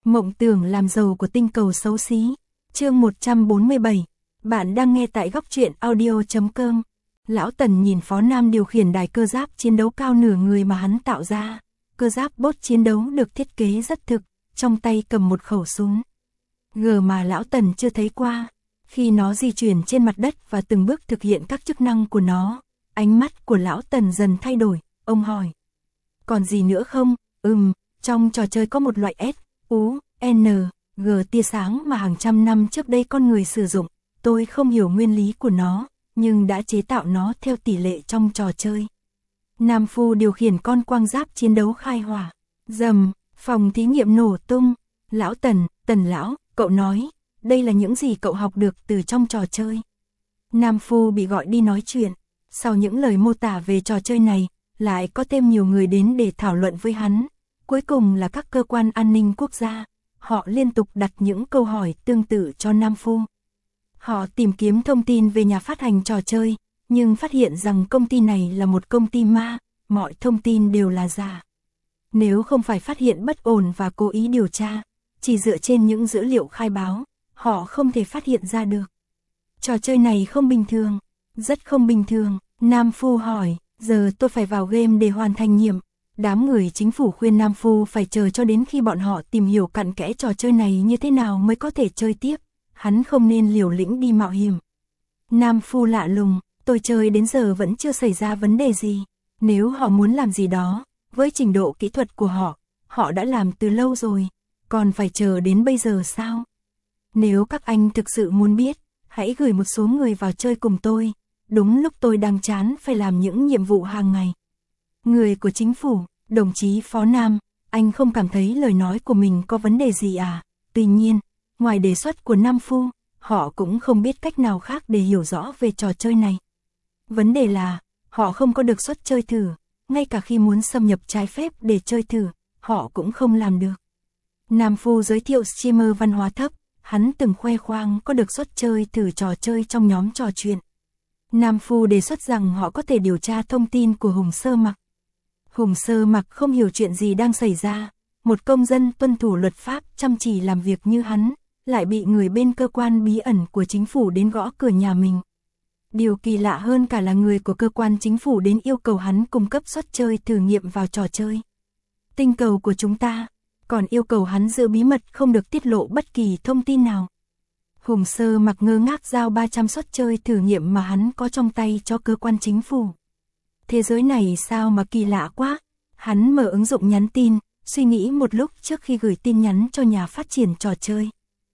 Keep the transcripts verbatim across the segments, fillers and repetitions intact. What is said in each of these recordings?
Mộng tưởng làm giàu của tinh cầu xấu xí. Chương một trăm bốn mươi bảy. Bạn đang nghe tại góc truyện audio chấm com. Lão Tần nhìn Phó Nam điều khiển đài cơ giáp chiến đấu cao nửa người mà hắn tạo ra. Cơ giáp bot chiến đấu được thiết kế rất thực, trong tay cầm một khẩu súng. Gờ mà Lão Tần chưa thấy qua. Khi nó di chuyển trên mặt đất và từng bước thực hiện các chức năng của nó, ánh mắt của Lão Tần dần thay đổi. Ông hỏi: còn gì nữa không? Ừm, trong trò chơi có một loại S, U, N, G tia sáng mà hàng trăm năm trước đây con người sử dụng. Tôi không hiểu nguyên lý của nó, nhưng đã chế tạo nó theo tỷ lệ trong trò chơi. Nam Phu điều khiển con quang giáp chiến đấu khai hỏa. Rầm, phòng thí nghiệm nổ tung. Lão Tần, Tần lão, cậu nói, đây là những gì cậu học được từ trong trò chơi. Nam Phu bị gọi đi nói chuyện. Sau những lời mô tả về trò chơi này, lại có thêm nhiều người đến để thảo luận với hắn. Cuối cùng là các cơ quan an ninh quốc gia. Họ liên tục đặt những câu hỏi tương tự cho Nam Phu. Họ tìm kiếm thông tin về nhà phát hành trò chơi, nhưng phát hiện rằng công ty này là một công ty ma, mọi thông tin đều là giả. Nếu không phải phát hiện bất ổn và cố ý điều tra, chỉ dựa trên những dữ liệu khai báo, họ không thể phát hiện ra được. Trò chơi này không bình thường, rất không bình thường. Nam Phu hỏi, giờ tôi phải vào game để hoàn thành nhiệm. Đám người chính phủ khuyên Nam Phu phải chờ cho đến khi bọn họ tìm hiểu cặn kẽ trò chơi này như thế nào mới có thể chơi tiếp. Hắn không nên liều lĩnh đi mạo hiểm. Nam Phu lạ lùng, tôi chơi đến giờ vẫn chưa xảy ra vấn đề gì. Nếu họ muốn làm gì đó, với trình độ kỹ thuật của họ, họ đã làm từ lâu rồi, còn phải chờ đến bây giờ sao? Nếu các anh thực sự muốn biết, hãy gửi một số người vào chơi cùng tôi, đúng lúc tôi đang chán phải làm những nhiệm vụ hàng ngày. Người của chính phủ, đồng chí Phó Nam, anh không cảm thấy lời nói của mình có vấn đề gì à? Tuy nhiên, ngoài đề xuất của Nam Phu, họ cũng không biết cách nào khác để hiểu rõ về trò chơi này. Vấn đề là, họ không có được suất chơi thử, ngay cả khi muốn xâm nhập trái phép để chơi thử, họ cũng không làm được. Nam Phu giới thiệu streamer văn hóa thấp, hắn từng khoe khoang có được suất chơi thử trò chơi trong nhóm trò chuyện. Nam Phu đề xuất rằng họ có thể điều tra thông tin của Hùng Sơ Mặc. Hùng Sơ Mặc không hiểu chuyện gì đang xảy ra, một công dân tuân thủ luật pháp chăm chỉ làm việc như hắn, lại bị người bên cơ quan bí ẩn của chính phủ đến gõ cửa nhà mình. Điều kỳ lạ hơn cả là người của cơ quan chính phủ đến yêu cầu hắn cung cấp suất chơi thử nghiệm vào trò chơi tinh cầu của chúng ta, còn yêu cầu hắn giữ bí mật không được tiết lộ bất kỳ thông tin nào. Hùng Sơ Mặc ngơ ngác giao ba trăm suất chơi thử nghiệm mà hắn có trong tay cho cơ quan chính phủ. Thế giới này sao mà kỳ lạ quá. Hắn mở ứng dụng nhắn tin, suy nghĩ một lúc trước khi gửi tin nhắn cho nhà phát triển trò chơi.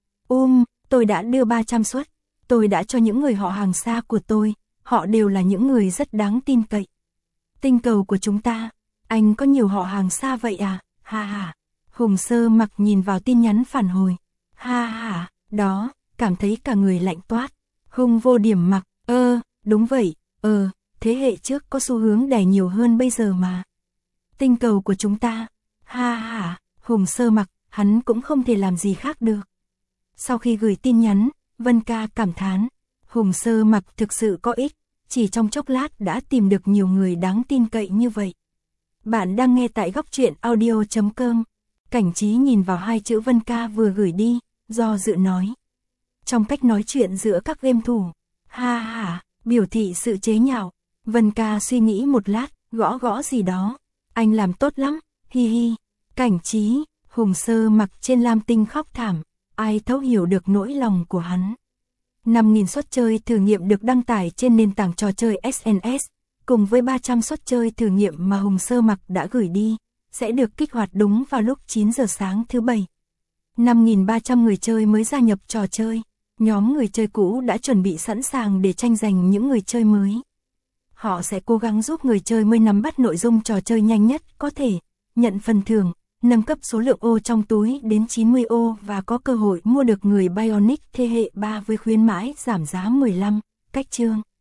Um, tôi đã đưa ba trăm suất, tôi đã cho những người họ hàng xa của tôi, họ đều là những người rất đáng tin cậy. Tinh cầu của chúng ta, anh có nhiều họ hàng xa vậy à? Ha ha. Hùng Sơ Mặc nhìn vào tin nhắn phản hồi. Ha ha, đó, cảm thấy cả người lạnh toát. Hùng Vô Điểm Mặc, ơ, đúng vậy, ờ, thế hệ trước có xu hướng đẻ nhiều hơn bây giờ mà. Tinh cầu của chúng ta, ha ha, Hùng Sơ Mặc, hắn cũng không thể làm gì khác được. Sau khi gửi tin nhắn, Vân Ca cảm thán, Hùng Sơ Mặc thực sự có ích, chỉ trong chốc lát đã tìm được nhiều người đáng tin cậy như vậy. Bạn đang nghe tại góc truyện audio chấm com. Cảnh Trí nhìn vào hai chữ Vân Ca vừa gửi đi, do dự nói. Trong cách nói chuyện giữa các game thủ, ha ha, biểu thị sự chế nhạo. Vân Ca suy nghĩ một lát, gõ gõ gì đó. Anh làm tốt lắm, hi hi. Cảnh Trí, Hùng Sơ Mặc trên lam tinh khóc thảm, ai thấu hiểu được nỗi lòng của hắn. năm nghìn suất chơi thử nghiệm được đăng tải trên nền tảng trò chơi ét en ét, cùng với ba trăm suất chơi thử nghiệm mà Hùng Sơ Mặc đã gửi đi, sẽ được kích hoạt đúng vào lúc chín giờ sáng thứ Bảy. năm nghìn ba trăm người chơi mới gia nhập trò chơi, nhóm người chơi cũ đã chuẩn bị sẵn sàng để tranh giành những người chơi mới. Họ sẽ cố gắng giúp người chơi mới nắm bắt nội dung trò chơi nhanh nhất có thể, nhận phần thưởng, nâng cấp số lượng ô trong túi đến chín mươi ô và có cơ hội mua được người Bionic thế hệ ba với khuyến mãi giảm giá mười lăm, cách chương.